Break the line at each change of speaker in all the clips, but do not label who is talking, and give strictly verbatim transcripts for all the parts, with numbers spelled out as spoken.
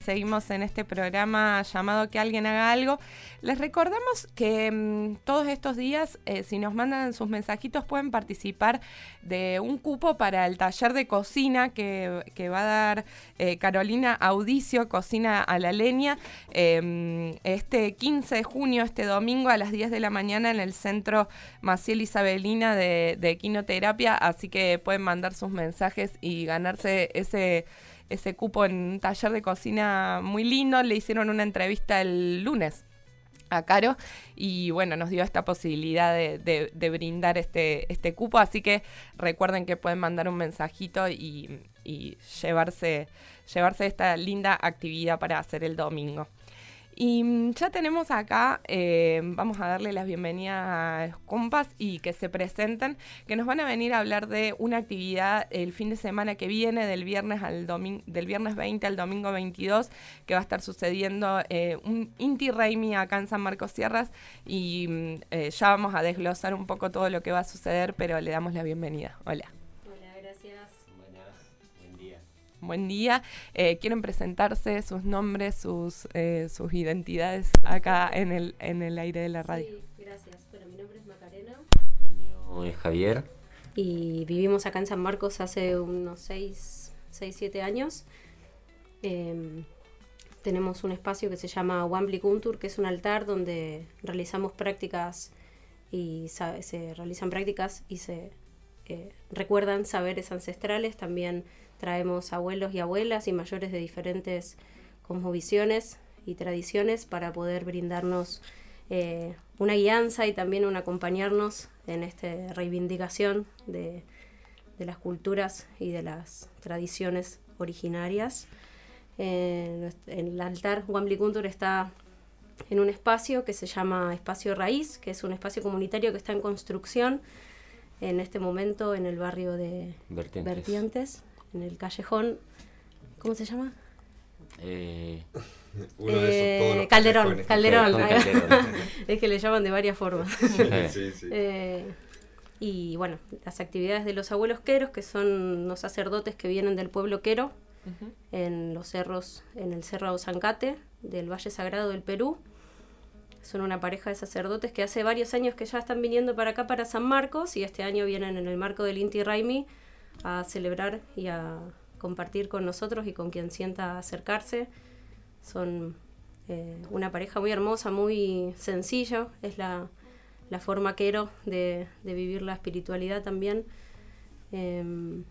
seguimos en este programa llamado Que Alguien Haga Algo. Les recordamos que mmm, todos estos días, eh, si nos mandan sus mensajitos, pueden participar de un cupo para el taller de cocina que, que va a dar eh, Carolina Audicio, Cocina a la Leña, eh, este quince de junio, este domingo a las diez de la mañana en el Centro Maciel Isabelina de, de Equinoterapia, así que pueden mandar sus mensajes y ganarse ese, ese cupo en un taller de cocina muy lindo. Le hicieron una entrevista el lunes a Caro y bueno, nos dio esta posibilidad de, de, de brindar este, este cupo, así que recuerden que pueden mandar un mensajito y, y llevarse, llevarse esta linda actividad para hacer el domingo. Y ya tenemos acá, eh, vamos a darle las bienvenidas a los compas y que se presenten, que nos van a venir a hablar de una actividad el fin de semana que viene, del viernes al domingo, del viernes veinte al domingo veintidós, que va a estar sucediendo eh, un Inti Raymi acá en San Marcos Sierras, y eh, ya vamos a desglosar un poco todo lo que va a suceder, pero le damos la bienvenida. Hola. Buen día. Eh, ¿Quieren presentarse sus nombres, sus eh, sus identidades acá en el en el aire de la radio?
Sí, gracias. Bueno, mi nombre es Macarena.
El mío es Javier.
Y vivimos acá en San Marcos hace unos seis, siete años. Eh, tenemos un espacio que se llama Wambli Kuntur, que es un altar donde realizamos prácticas y se, se realizan prácticas y se eh, recuerdan saberes ancestrales. También traemos abuelos y abuelas y mayores de diferentes cosmovisiones y tradiciones para poder brindarnos eh, una guianza y también un acompañarnos en esta reivindicación de, de las culturas y de las tradiciones originarias. Eh, el altar Wambli Kuntur está en un espacio que se llama Espacio Raíz, que es un espacio comunitario que está en construcción en este momento en el barrio de
Vertientes.
Vertientes. En el callejón, ¿cómo se llama?
Eh,
Uno de esos, todos los
Calderón, Calderón.
Calderón.
Es que le llaman de varias formas.
Sí, sí.
eh, y bueno, las actividades de los abuelos queros, que son los sacerdotes que vienen del pueblo quero, uh-huh. en los cerros, en el Cerro Zancate, del Valle Sagrado del Perú. Son una pareja de sacerdotes que hace varios años que ya están viniendo para acá, para San Marcos, y este año vienen en el marco del Inti Raymi a celebrar y a compartir con nosotros y con quien sienta acercarse. Son eh, una pareja muy hermosa, muy sencilla, es la, la forma quero de, de vivir la espiritualidad también. Eh,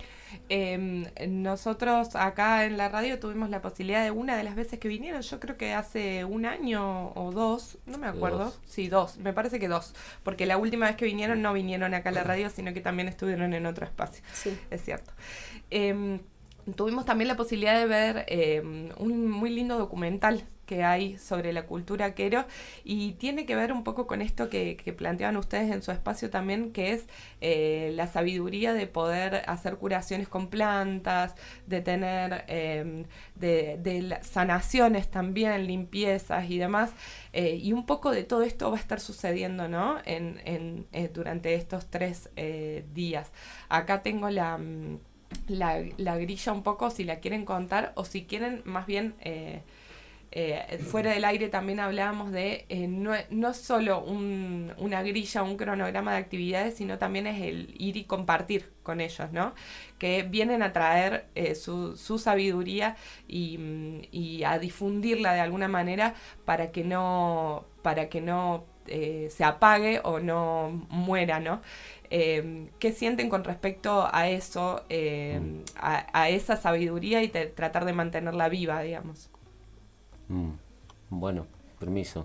Eh, nosotros acá en la radio tuvimos la posibilidad de una de las veces que vinieron, yo creo que hace un año o dos, no me acuerdo,
dos.
sí, dos, me parece que dos, porque la última vez que vinieron no vinieron acá a la radio, sino que también estuvieron en otro espacio,
sí.
Es cierto. Eh, tuvimos también la posibilidad de ver eh, un muy lindo documental que hay sobre la cultura quero, y tiene que ver un poco con esto que, que planteaban ustedes en su espacio también, que es eh, la sabiduría de poder hacer curaciones con plantas, de tener eh, de, de sanaciones también, limpiezas y demás, eh, y un poco de todo esto va a estar sucediendo, ¿no? En, en, eh, durante estos tres eh, días. Acá tengo la, la, la grilla un poco, si la quieren contar, o si quieren más bien... Eh, Eh, fuera del aire también hablábamos de eh, no, no solo un, una grilla, un cronograma de actividades, sino también es el ir y compartir con ellos, ¿no? Que vienen a traer eh, su, su sabiduría y, y a difundirla de alguna manera para que no, para que no eh, se apague o no muera, ¿no? Eh, ¿Qué sienten con respecto a eso, eh, a, a esa sabiduría y te, tratar de mantenerla viva, digamos?
Mm, bueno, permiso.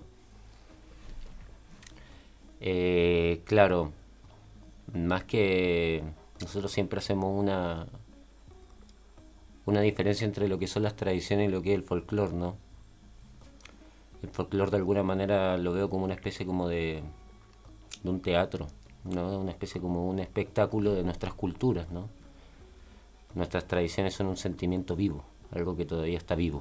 Eh, claro, más que nosotros siempre hacemos una una diferencia entre lo que son las tradiciones y lo que es el folclore, ¿no? El folclore de alguna manera lo veo como una especie como de, de un teatro, ¿no? Una especie como un espectáculo de nuestras culturas, ¿no? Nuestras tradiciones son un sentimiento vivo, algo que todavía está vivo.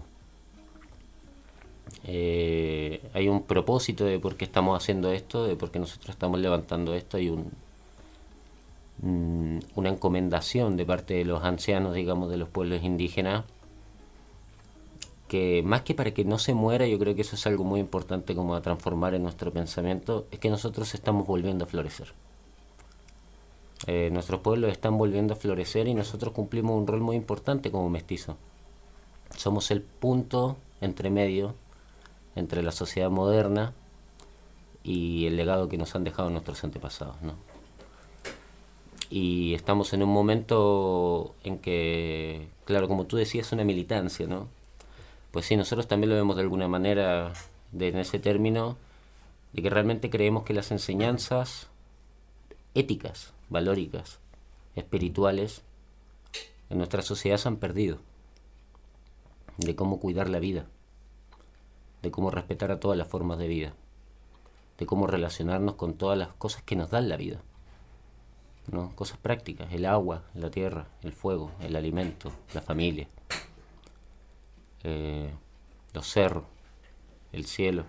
Eh, hay un propósito de por qué estamos haciendo esto, de por qué nosotros estamos levantando esto, hay un, mm, una encomendación de parte de los ancianos, digamos, de los pueblos indígenas, que más que para que no se muera, yo creo que eso es algo muy importante como a transformar en nuestro pensamiento, es que nosotros estamos volviendo a florecer. Eh, nuestros pueblos están volviendo a florecer y nosotros cumplimos un rol muy importante como mestizos. Somos el punto entre medio entre la sociedad moderna y el legado que nos han dejado nuestros antepasados, ¿no? Y estamos en un momento en que, claro, como tú decías, una militancia, ¿no? Pues sí, nosotros también lo vemos de alguna manera de, en ese término, de que realmente creemos que las enseñanzas éticas, valóricas, espirituales, en nuestra sociedad se han perdido. De cómo cuidar la vida, de cómo respetar a todas las formas de vida, de cómo relacionarnos con todas las cosas que nos dan la vida, ¿no? Cosas prácticas, el agua, la tierra, el fuego, el alimento, la familia, eh, los cerros, el cielo.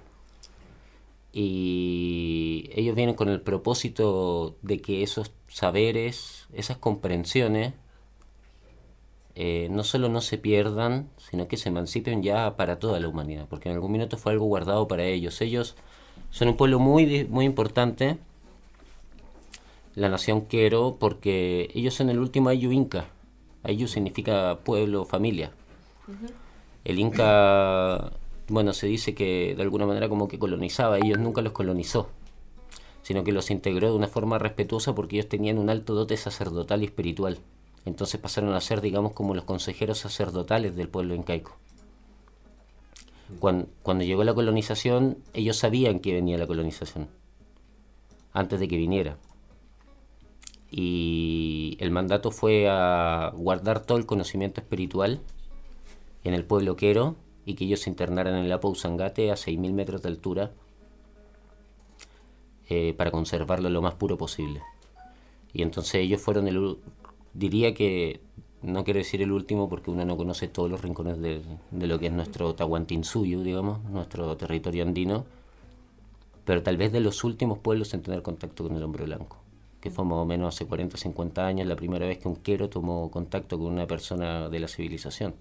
Y ellos vienen con el propósito de que esos saberes, esas comprensiones, eh, no solo no se pierdan, sino que se emancipen ya para toda la humanidad, porque en algún minuto fue algo guardado para ellos. Ellos son un pueblo muy, muy importante, la nación Quero, porque ellos son el último Ayllu Inca. Ayllu significa pueblo, familia. Uh-huh. El Inca, bueno, se dice que de alguna manera como que colonizaba, ellos nunca los colonizó, sino que los integró de una forma respetuosa porque ellos tenían un alto dote sacerdotal y espiritual. Entonces pasaron a ser, digamos, como los consejeros sacerdotales del pueblo incaico. Cuando, cuando llegó la colonización, ellos sabían que venía la colonización, antes de que viniera. Y el mandato fue a guardar todo el conocimiento espiritual en el pueblo Quero y que ellos se internaran en el Apo Usangate a seis mil metros de altura eh, para conservarlo lo más puro posible. Y entonces ellos fueron el... Diría que, no quiero decir el último porque uno no conoce todos los rincones de, de lo que es nuestro Tahuantinsuyo, digamos, nuestro territorio andino, pero tal vez de los últimos pueblos en tener contacto con el hombre blanco, que fue más o menos hace cuarenta o cincuenta años la primera vez que un Quero tomó contacto con una persona de la civilización.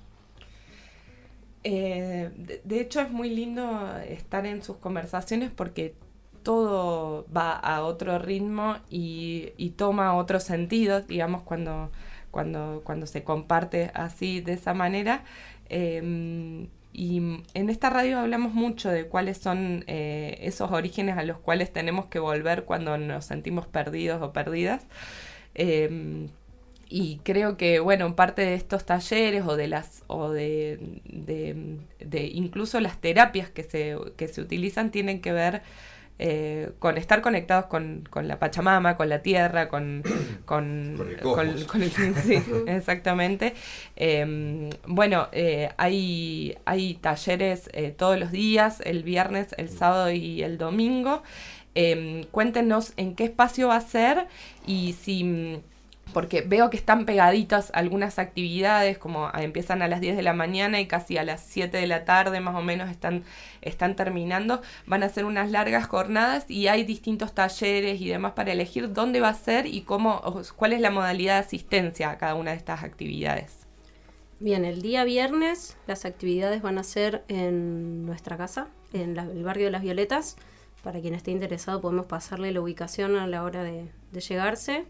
Eh, de, de hecho es muy lindo estar en sus conversaciones porque todo va a otro ritmo y, y toma otro sentido, digamos, cuando, cuando, cuando se comparte así, de esa manera. Eh, y en esta radio hablamos mucho de cuáles son eh, esos orígenes a los cuales tenemos que volver cuando nos sentimos perdidos o perdidas. Eh, y creo que, bueno, parte de estos talleres o de las o de, de, de incluso las terapias que se, que se utilizan tienen que ver Eh, con estar conectados con, con la Pachamama, con la tierra, con, con,
con el
con, con el, sí, exactamente. Eh, bueno, eh, hay, hay talleres eh, todos los días, el viernes, el sábado y el domingo. Eh, cuéntenos en qué espacio va a ser y si... Porque veo que están pegaditas algunas actividades, como a, empiezan a las diez de la mañana y casi a las siete de la tarde más o menos están, están terminando. Van a ser unas largas jornadas y hay distintos talleres y demás para elegir dónde va a ser y cómo, cuál es la modalidad de asistencia a cada una de estas actividades.
Bien, el día viernes las actividades van a ser en nuestra casa, en la, el barrio de Las Violetas. Para quien esté interesado podemos pasarle la ubicación a la hora de, de llegarse.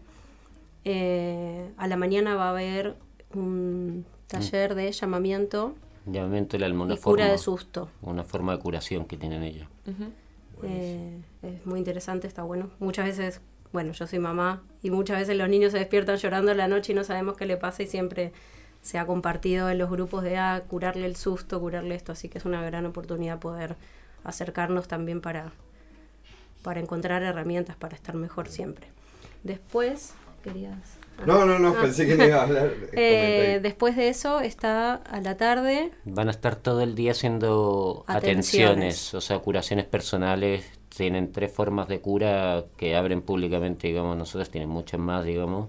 Eh, a la mañana va a haber un taller de llamamiento,
llamamiento del alma, una
y cura
forma,
de susto.
Una forma de curación que tienen ellos.
Uh-huh. Eh, es muy interesante, está bueno. Muchas veces, bueno, yo soy mamá y muchas veces los niños se despiertan llorando en la noche y no sabemos qué le pasa y siempre se ha compartido en los grupos de ah, curarle el susto, curarle esto, así que es una gran oportunidad poder acercarnos también para, para encontrar herramientas para estar mejor siempre. Después... Querías... Ah.
No, no, no,
ah.
pensé que me iba a hablar.
eh, después de eso está a la tarde.
Van a estar todo el día haciendo
atenciones,
atenciones o sea, curaciones personales. Tienen tres formas de cura que abren públicamente, digamos, nosotros tienen muchas más, digamos,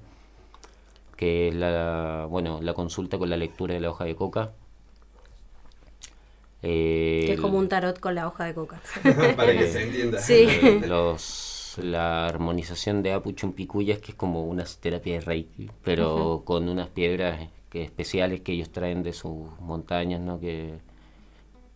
que la, bueno, la consulta con la lectura de la hoja de coca. Eh,
que es como un tarot con la hoja de coca.
Para que se entienda.
Sí.
Los... La armonización de Apu Chumpicuyas, que es como una terapia de Reiki, pero uh-huh. con unas piedras que especiales que ellos traen de sus montañas, ¿no? Que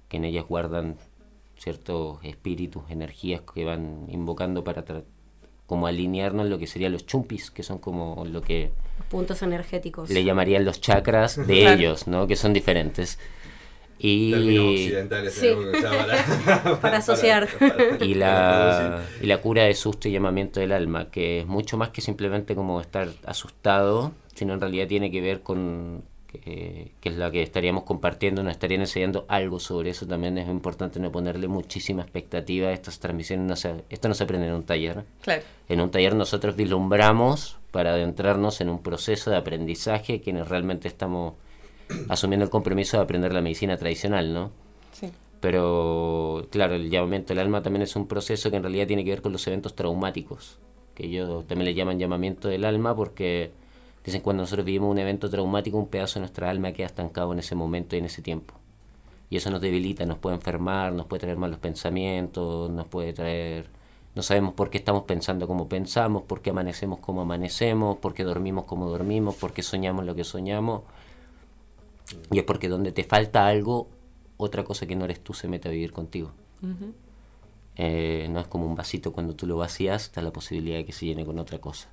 que en ellas guardan ciertos espíritus, energías que van invocando para tra- como alinearnos lo que serían los chumpis, que son como lo que
Los puntos energéticos.
le llamarían los chakras de
Claro.
ellos, ¿no? Que son diferentes. Y,
Términos occidentales
Sí.
tenemos que usar para,
Para asociar.
para-
y la, y la cura de susto y llamamiento del alma, que es mucho más que simplemente como estar asustado, sino en realidad tiene que ver con, que, que es la que estaríamos compartiendo, nos estarían enseñando algo sobre eso. También es importante no ponerle muchísima expectativa a estas transmisiones. No se, esto no se aprende en un taller.
Claro.
En un taller nosotros vislumbramos para adentrarnos en un proceso de aprendizaje, quienes realmente estamos asumiendo el compromiso de aprender la medicina tradicional, ¿no?
Sí.
Pero, claro, el llamamiento del alma también es un proceso que en realidad tiene que ver con los eventos traumáticos, que ellos también le llaman llamamiento del alma porque dicen cuando nosotros vivimos un evento traumático, un pedazo de nuestra alma queda estancado en ese momento y en ese tiempo. Y eso nos debilita, nos puede enfermar, nos puede traer malos pensamientos, nos puede traer... No sabemos por qué estamos pensando como pensamos, por qué amanecemos como amanecemos, por qué dormimos como dormimos, por qué soñamos lo que soñamos. Y es porque donde te falta algo, otra cosa que no eres tú se mete a vivir contigo.
Ujú.
Eh, no es como un vasito cuando tú lo vacías, está la posibilidad de que se llene con otra cosa.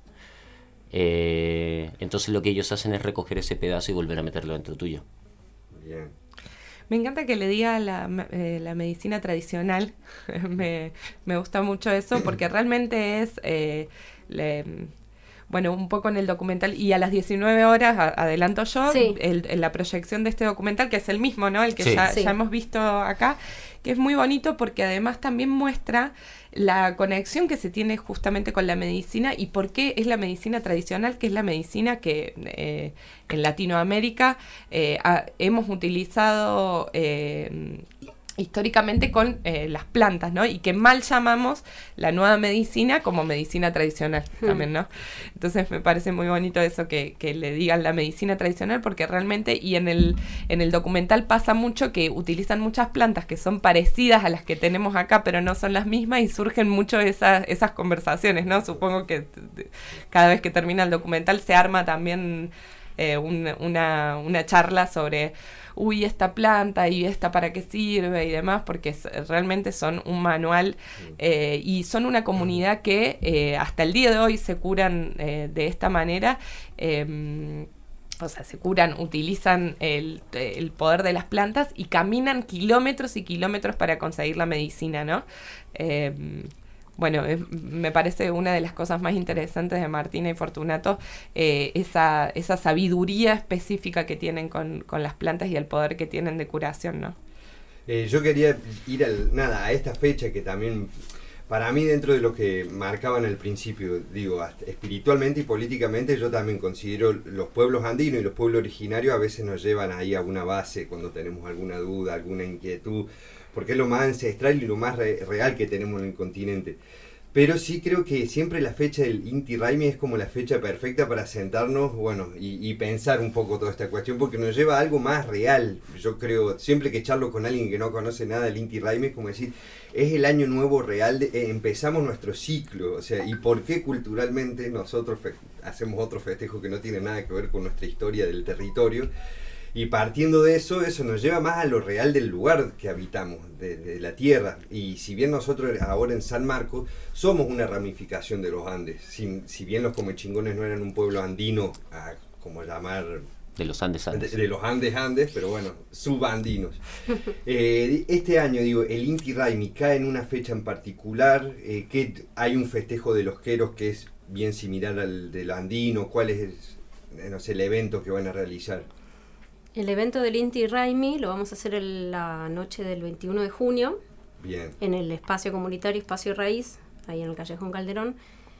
Eh, entonces lo que ellos hacen es recoger ese pedazo y volver a meterlo dentro tuyo.
Bien.
Me encanta que le diga la, eh, la medicina tradicional. me, me gusta mucho eso porque realmente es... Eh, le, bueno, un poco en el documental, y a las diecinueve horas, a, adelanto yo,
Sí.
el, el- la proyección de este documental, que es el mismo, ¿no? El que
Sí.
ya,
Sí.
ya hemos visto acá, que es muy bonito porque además también muestra la conexión que se tiene justamente con la medicina y por qué es la medicina tradicional, que es la medicina que eh, en Latinoamérica eh, ha- hemos utilizado eh, históricamente con eh, las plantas, ¿no? Y que mal llamamos la nueva medicina como medicina tradicional
Hmm.
también, ¿no? Entonces me parece muy bonito eso que, que le digan la medicina tradicional porque realmente, y en el, en el documental pasa mucho que utilizan muchas plantas que son parecidas a las que tenemos acá, pero no son las mismas y surgen mucho esas, esas conversaciones, ¿no? Supongo que t- t- cada vez que termina el documental se arma también eh, un- una, una charla sobre uy, esta planta y esta para qué sirve y demás, porque es- realmente son un manual eh, y son una comunidad que eh, hasta el día de hoy se curan eh, de esta manera. eh, o sea, se curan, utilizan el, el poder de las plantas y caminan kilómetros y kilómetros para conseguir la medicina, ¿no? Eh, bueno, es- me parece una de las cosas más interesantes de Martina y Fortunato, eh, esa, esa sabiduría específica que tienen con, con las plantas y el poder que tienen de curación, ¿no?
Eh, yo quería ir al, nada, a esta fecha que también, para mí, dentro de lo que marcaban al principio, digo, hasta espiritualmente y políticamente, yo también considero los pueblos andinos y los pueblos originarios a veces nos llevan ahí a una base cuando tenemos alguna duda, alguna inquietud, porque es lo más ancestral y lo más re- real que tenemos en el continente. Pero sí creo que siempre la fecha del Inti Raymi es como la fecha perfecta para sentarnos, bueno, y, y pensar un poco toda esta cuestión, porque nos lleva a algo más real. Yo creo, siempre que charlo con alguien que no conoce nada del Inti Raymi, es como decir, es el año nuevo real, de, eh, empezamos nuestro ciclo, o sea, y por qué culturalmente nosotros fe- hacemos otro festejo que no tiene nada que ver con nuestra historia del territorio. Y partiendo de eso, eso nos lleva más a lo real del lugar que habitamos, de, de la tierra. Y si bien nosotros ahora en San Marcos somos una ramificación de los Andes, si, si bien los comechingones no eran un pueblo andino, a, como llamar,
De los Andes
de,
Andes.
de los Andes Andes, pero bueno, subandinos. Eh, este año, digo, el Inti Raymi cae en una fecha en particular, eh, que hay un festejo de los queros que es bien similar al del andino. ¿Cuál es, eh, no sé, el evento que van a realizar?
El evento del Inti Raymi lo vamos a hacer en la noche del veintiuno de junio
Bien.
en el espacio comunitario Espacio Raíz, ahí en el Callejón Calderón.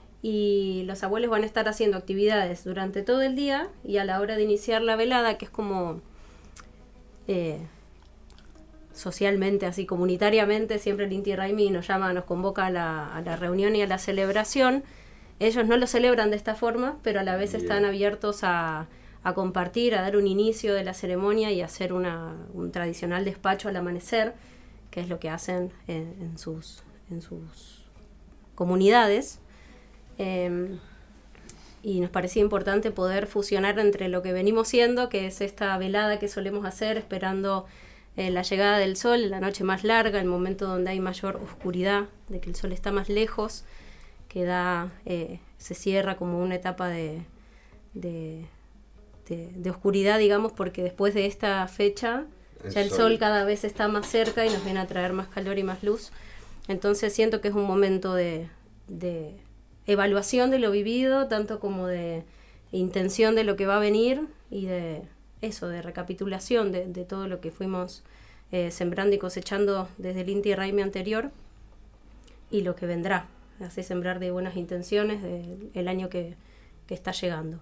Y los abuelos van a estar haciendo actividades durante todo el día y a la hora de iniciar la velada, que es como eh, socialmente, así comunitariamente, siempre el Inti Raymi nos llama, nos convoca a la, a la reunión y a la celebración. Ellos no lo celebran de esta forma, pero a la vez
Bien.
están abiertos a, a compartir, a dar un inicio de la ceremonia y hacer una, un tradicional despacho al amanecer, que es lo que hacen en, en sus, en sus comunidades. Eh, y nos parecía importante poder fusionar entre lo que venimos siendo, que es esta velada que solemos hacer, esperando eh, la llegada del sol, la noche más larga, el momento donde hay mayor oscuridad, de que el sol está más lejos, que da, eh, se cierra como una etapa de, de, de, de oscuridad, digamos, porque después de esta fecha el ya el sol. sol cada vez está más cerca y nos viene a traer más calor y más luz. Entonces siento que es un momento de, de evaluación de lo vivido, tanto como de intención de lo que va a venir y de eso, de recapitulación de, de todo lo que fuimos eh, sembrando y cosechando desde el Inti Raymi anterior y lo que vendrá. Así sembrar de buenas intenciones de, el año que, que está llegando.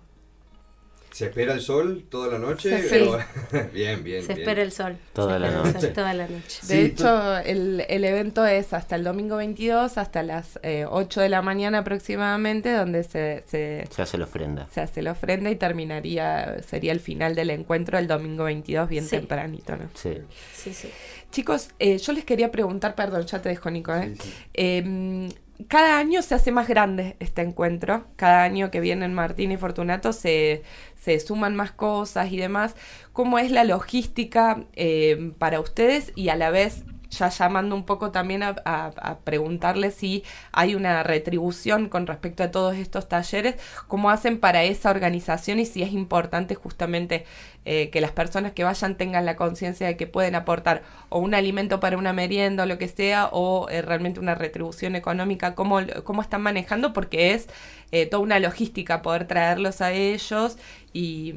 ¿Se espera el sol toda la noche?
Sí.
O... bien, bien.
Se
bien.
espera el sol.
Toda la noche.
Sol, toda la noche.
De
Sí,
hecho, el, el evento es hasta el domingo veintidós, hasta las eh, ocho de la mañana aproximadamente, donde se, se,
Se hace la ofrenda.
se hace la ofrenda y terminaría, sería el final del encuentro el domingo veintidós, bien
Sí.
tempranito, ¿no?
Sí.
Sí, sí.
Chicos, eh, yo les quería preguntar, perdón, ya te dejo, Nico, ¿eh?
Sí, sí.
Eh, cada año se hace más grande este encuentro. Cada año que vienen Martín y Fortunato se, se suman más cosas y demás. ¿Cómo es la logística eh, para ustedes? Y a la vez, ya llamando un poco también a, a, a preguntarles si hay una retribución con respecto a todos estos talleres. ¿Cómo hacen para esa organización? Y si es importante justamente eh, que las personas que vayan tengan la conciencia de que pueden aportar o un alimento para una merienda o lo que sea, o eh, realmente una retribución económica. ¿Cómo, cómo están manejando? Porque es eh, toda una logística poder traerlos a ellos y,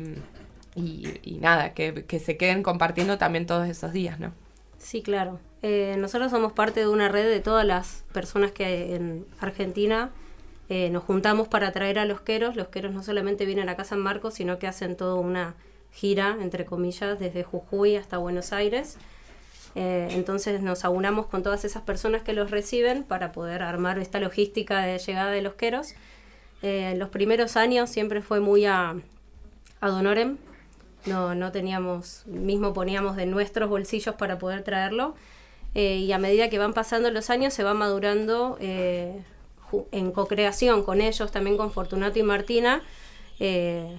y, y nada, que, que se queden compartiendo también todos esos días, ¿no?
Sí, claro. Eh, nosotros somos parte de una red de todas las personas que en Argentina eh, nos juntamos para traer a los queros. Los queros no solamente vienen acá a San Marcos, sino que hacen toda una gira, entre comillas, desde Jujuy hasta Buenos Aires. Eh, entonces nos aunamos con todas esas personas que los reciben para poder armar esta logística de llegada de los queros. Eh, los primeros años siempre fue muy a, ad honorem. No, no teníamos, mismo poníamos de nuestros bolsillos para poder traerlo. Eh, y a medida que van pasando los años se va madurando eh, ju- en co-creación con ellos, también con Fortunato y Martina, eh,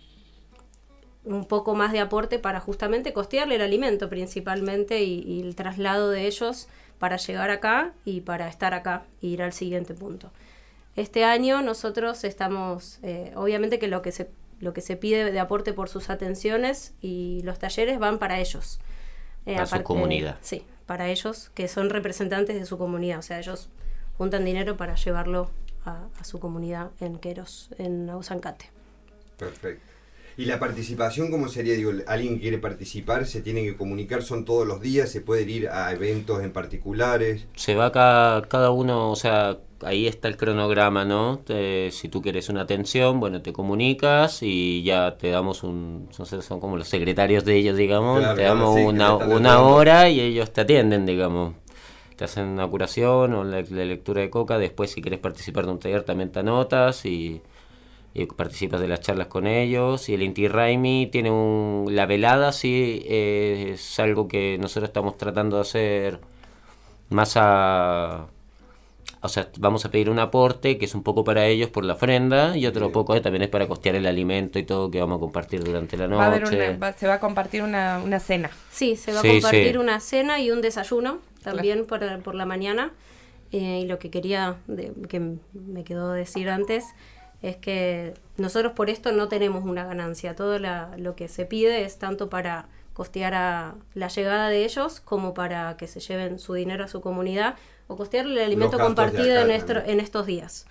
un poco más de aporte para justamente costearle el alimento principalmente y, y el traslado de ellos para llegar acá y para estar acá e ir al siguiente punto. Este año nosotros estamos, eh, obviamente que lo que se lo que se pide de aporte por sus atenciones y los talleres van para ellos. Eh,
Para su comunidad.
Sí, para ellos, que son representantes de su comunidad. O sea, ellos juntan dinero para llevarlo a, a su comunidad en Queros, en Ausancate.
Perfecto. ¿Y la participación cómo sería? Digo, alguien quiere participar, se tiene que comunicar, son todos los días, se puede ir a eventos en particulares.
Se va cada, cada uno, o sea, ahí está el cronograma, ¿no? Te- si tú quieres una atención, bueno, te comunicas y ya te damos un, no sé, son como los secretarios de ellos, digamos,
Claro,
te
claro,
damos
sí, que
una,
te están
una
atendiendo.
hora y ellos te atienden, digamos. Te hacen una curación o la, la lectura de coca, después si quieres participar de un taller también te anotas y, y participas de las charlas con ellos. Y el Inti Raymi tiene un, la velada, sí, eh, es algo que nosotros estamos tratando de hacer más a... O sea, vamos a pedir un aporte que es un poco para ellos por la ofrenda y otro
Bien.
poco eh, también es para costear el alimento y todo que vamos a compartir durante la
Va a haber
noche.
una, va- se va a compartir una, una cena.
Sí, se va a
Sí,
compartir
sí.
una cena y un desayuno también por, por la mañana. Eh, y lo que quería, de- que m- me quedó decir antes, es que nosotros por esto no tenemos una ganancia. Todo la- lo que se pide es tanto para costear a la llegada de ellos como para que se lleven su dinero a su comunidad o costearle el alimento
gastos de
compartido
acá
en, estro-
también.
en estos días.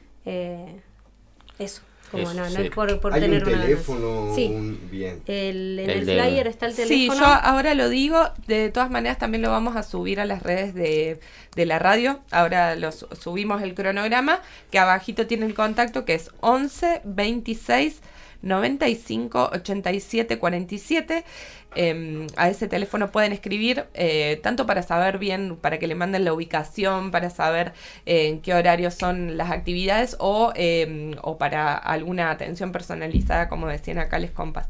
Eh, eso, como
Eso,
no, no
sí.
es por, por
¿Hay
tener
un
una ganancia.
teléfono?
Sí.
Un... Bien.
El, en
El
el,
de-
flyer está el
Sí,
teléfono.
yo ahora lo digo, de todas maneras también lo vamos a subir a las redes de, de la radio, ahora lo su- subimos el cronograma, que abajito tiene el contacto que es once veintiséis noventa y cinco ochenta y siete cuarenta y siete. Eh, a ese teléfono pueden escribir eh, tanto para saber bien, para que le manden la ubicación, para saber eh, en qué horarios son las actividades o, eh, o para alguna atención personalizada, como decían acá les compas.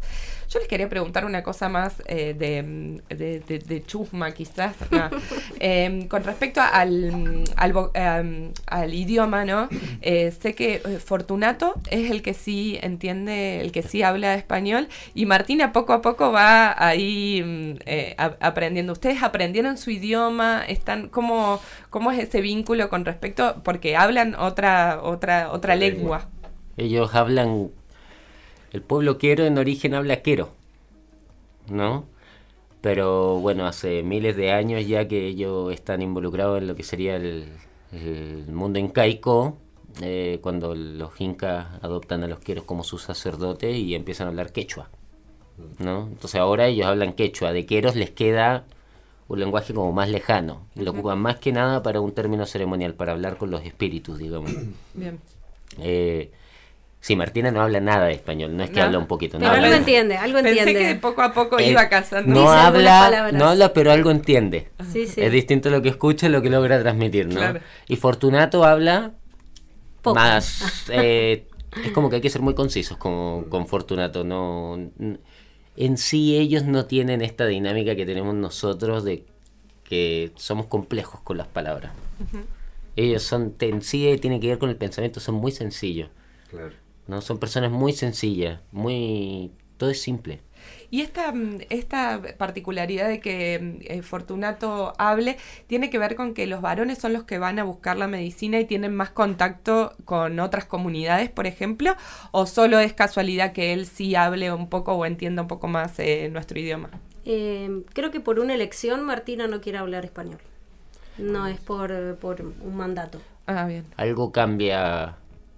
Yo les quería preguntar una cosa más eh, de, de, de, de chusma, quizás, no. eh, con respecto al, al, al, al idioma, ¿no? Eh, sé que Fortunato es el que sí entiende, el que sí habla español, y Martina poco a poco va ahí eh, a, aprendiendo. ¿Ustedes aprendieron su idioma? ¿Están cómo, cómo es ese vínculo con respecto? Porque hablan otra, otra, otra lengua.
Ellos hablan, el pueblo quero en origen habla quero, ¿no? Pero bueno, hace miles de años ya que ellos están involucrados en lo que sería el, el mundo incaico, eh, cuando los incas adoptan a los queros como sus sacerdotes y empiezan a hablar quechua, ¿no? Entonces ahora ellos hablan quechua, de queros les queda un lenguaje como más lejano, y lo ocupan más que nada para un término ceremonial, para hablar con los espíritus, digamos.
Bien.
Eh, Sí, Martina no habla nada de español, no es que
no,
habla un poquito.
Pero
no
algo
habla,
entiende, algo entiende.
Pensé que poco a poco
eh,
iba cazando.
No
Dice algunas
habla,
palabras.
no habla, pero algo entiende.
Sí, sí.
Es distinto lo que escucha y lo que logra transmitir, ¿no?
Claro.
Y Fortunato habla
Poco.
más... Eh, es como que hay que ser muy concisos con, con Fortunato. No, en sí ellos no tienen esta dinámica que tenemos nosotros de que somos complejos con las palabras. Uh-huh. Ellos son, en sí tiene que ver con el pensamiento, son muy sencillos.
Claro.
No, son personas muy sencillas, muy todo es simple.
Y esta, esta particularidad de que eh, Fortunato hable tiene que ver con que los varones son los que van a buscar la medicina y tienen más contacto con otras comunidades, por ejemplo, o solo es casualidad que él sí hable un poco o entienda un poco más eh, nuestro idioma.
Eh, creo que por una elección Martina no quiere hablar español. No es por, por un mandato.
Ah, bien.
Algo cambia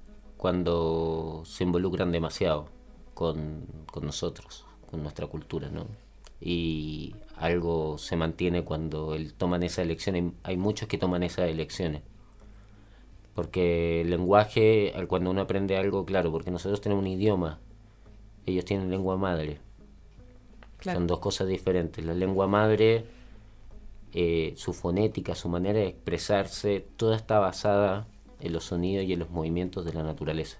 cuando se involucran demasiado con, con nosotros, con nuestra cultura, ¿no? Y algo se mantiene cuando él toman esas elecciones. Hay muchos que toman esas elecciones. Porque el lenguaje, cuando uno aprende algo, claro, porque nosotros tenemos un idioma, ellos tienen lengua madre. Claro. Son dos cosas diferentes. La lengua madre, eh, su fonética, su manera de expresarse, toda está basada en los sonidos y en los movimientos de la naturaleza.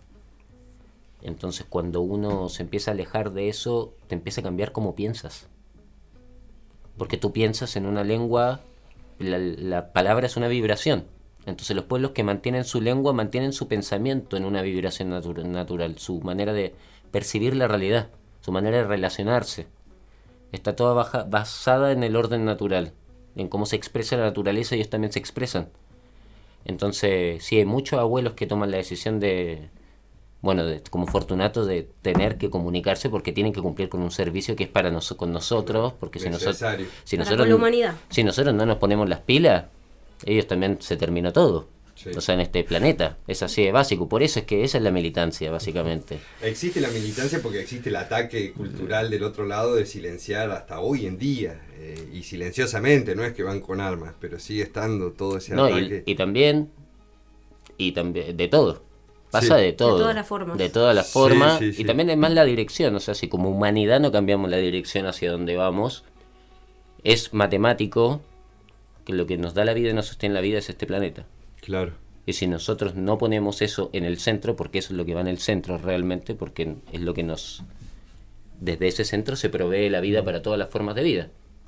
Entonces cuando uno se empieza a alejar de eso, te empieza a cambiar cómo piensas. Porque tú piensas en una lengua, la, la palabra es una vibración. Entonces los pueblos que mantienen su lengua mantienen su pensamiento en una vibración natu- natural, su manera de percibir la realidad, su manera de relacionarse. Está toda baja, basada en el orden natural, en cómo se expresa la naturaleza, ellos también se expresan. Entonces, sí, hay muchos abuelos que toman la decisión de, bueno, de, como Fortunato, de tener que comunicarse porque tienen que cumplir con un servicio que es para nos, con nosotros, porque si nosotros, si
para
nosotros,
con la humanidad.
Si nosotros no nos ponemos las pilas, ellos también se terminó todo. Sí. O sea, en este planeta. Es así de básico. Por eso es que esa es la militancia, básicamente.
Existe la militancia porque existe el ataque cultural del otro lado de silenciar hasta hoy en día. Eh, y silenciosamente, no es que van con armas, pero sigue estando todo ese
no,
ataque.
Y, y también, y también, de todo. Pasa
sí.
de todo.
De todas las formas.
De todas las formas.
Sí, sí, sí.
Y también es más la dirección. O sea, si como humanidad no cambiamos la dirección hacia donde vamos, es matemático que lo que nos da la vida y nos sostiene la vida es este planeta.
Claro.
Y si nosotros no ponemos eso en el centro, porque eso es lo que va en el centro realmente, porque es lo que nos... Desde ese centro se provee la vida para todas las formas de vida.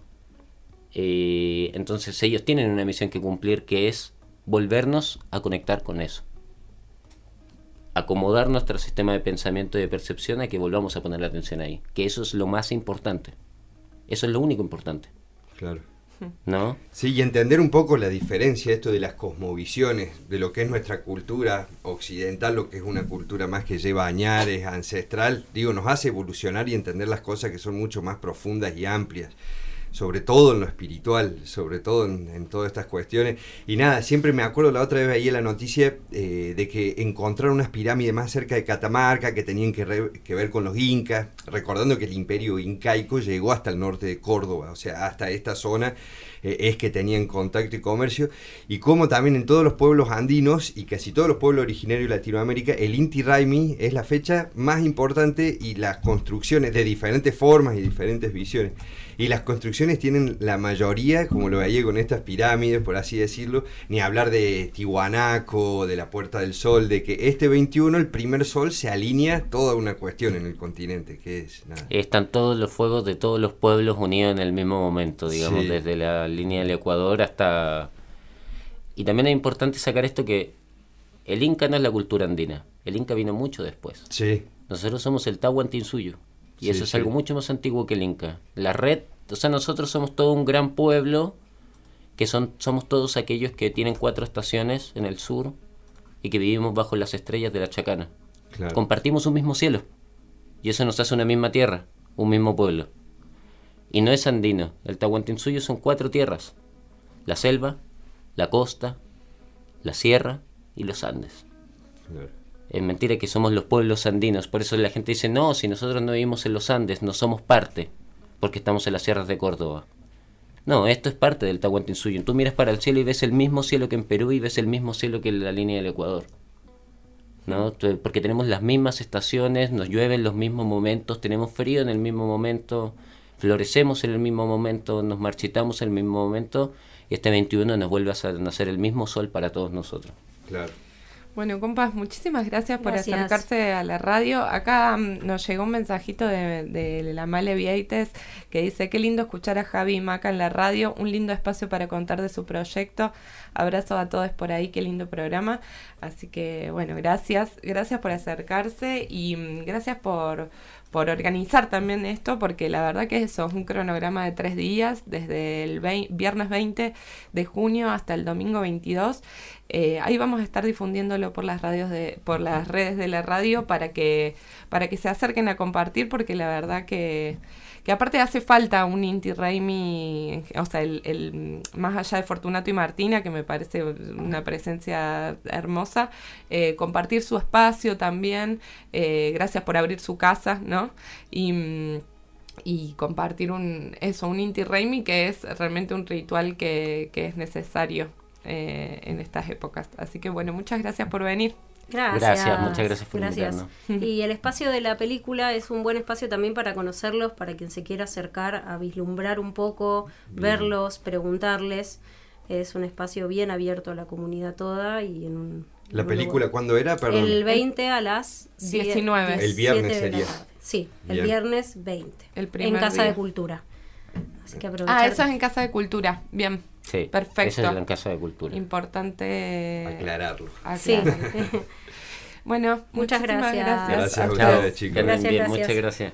Eh, entonces ellos tienen una misión que cumplir, que es volvernos a conectar con eso. Acomodar nuestro sistema de pensamiento y de percepción a que volvamos a poner la atención ahí. Que eso es lo más importante. Eso es lo único importante.
Claro.
¿No?
Sí, y entender un poco la diferencia esto de las cosmovisiones, de lo que es nuestra cultura occidental, lo que es una cultura más que lleva añares, ancestral, digo, nos hace evolucionar y entender las cosas que son mucho más profundas y amplias, sobre todo en lo espiritual, sobre todo en, en todas estas cuestiones. Y nada, siempre me acuerdo, la otra vez veía la noticia eh, de que encontraron unas pirámides más cerca de Catamarca que tenían que, re, que ver con los incas, recordando que el imperio incaico llegó hasta el norte de Córdoba, o sea, hasta esta zona eh, es que tenían contacto y comercio, y como también en todos los pueblos andinos y casi todos los pueblos originarios de Latinoamérica, el Inti Raymi es la fecha más importante y las construcciones de diferentes formas y diferentes visiones. Y las construcciones tienen la mayoría, como lo veía con estas pirámides, por así decirlo, ni hablar de Tiwanaku, de la Puerta del Sol, de que este veintiuno, el primer sol, se alinea toda una cuestión en el continente, que es nada.
Están todos los fuegos de todos los pueblos unidos en el mismo momento, digamos, sí. Desde la línea del Ecuador hasta... Y también es importante sacar esto que el Inca no es la cultura andina, el Inca vino mucho después.
Sí.
Nosotros somos el Tahuantinsuyo. Y
Sí,
eso es
sí.
algo mucho más antiguo que el Inca. La red, o sea, nosotros somos todo un gran pueblo, que son somos todos aquellos que tienen cuatro estaciones en el sur y que vivimos bajo las estrellas de la Chacana.
Claro.
Compartimos un mismo cielo. Y eso nos hace una misma tierra, un mismo pueblo. Y no es andino. El Tahuantinsuyo son cuatro tierras. La selva, la costa, la sierra y los Andes.
Claro.
Es mentira que somos los pueblos andinos. Por eso la gente dice, no, si nosotros no vivimos en los Andes, no somos parte, porque estamos en las sierras de Córdoba. No, esto es parte del Tahuantinsuyo. Tú miras para el cielo y ves el mismo cielo que en Perú y ves el mismo cielo que en la línea del Ecuador, ¿no? Porque tenemos las mismas estaciones, nos llueve en los mismos momentos, tenemos frío en el mismo momento, florecemos en el mismo momento, nos marchitamos en el mismo momento, y este veintiuno nos vuelve a nacer el mismo sol para todos nosotros.
Claro.
Bueno, compas, muchísimas gracias por
Gracias.
acercarse a la radio. Acá mm, nos llegó un mensajito de, de la Male Vieites que dice, qué lindo escuchar a Javi y Maca en la radio, un lindo espacio para contar de su proyecto. Abrazo a todos por ahí, qué lindo programa. Así que, bueno, gracias, gracias por acercarse y mm, gracias por, por organizar también esto, porque la verdad que eso es un cronograma de tres días, desde el veinte, viernes veinte de junio hasta el domingo veintidós. Eh, ahí vamos a estar difundiéndolo por las radios de, por las redes de la radio para que, para que se acerquen a compartir, porque la verdad que, que aparte hace falta un Inti Raymi, o sea, el, el más allá de Fortunato y Martina, que me parece una presencia hermosa, eh, compartir su espacio también, eh, gracias por abrir su casa, ¿no? Y y compartir un eso, un Inti Raymi, que es realmente un ritual que, que es necesario eh, en estas épocas. Así que bueno, muchas gracias por venir.
Gracias.
Gracias, muchas gracias por
Gracias.
invitarnos.
Y el espacio de la película es un buen espacio también para conocerlos, para quien se quiera acercar a vislumbrar un poco, bien. Verlos, preguntarles. Es un espacio bien abierto a la comunidad toda y en un...
¿La
en un
película
lugar.
cuándo era? Perdón.
El veinte a las
diecinueve.
El viernes sería.
Sí, el
Bien.
viernes veinte.
El primer
en Casa
día.
de Cultura. Así que aprovechar.
Ah, eso es en Casa de Cultura. Bien.
Sí,
Perfecto.
eso es en Casa de Cultura.
Importante
Aclararlo.
Sí.
aclararlo. Bueno,
Muchas
muchísimas
gracias.
gracias.
Gracias a
Chao.
ustedes, chicos.
Que anden
Gracias,
bien,
gracias.
muchas gracias.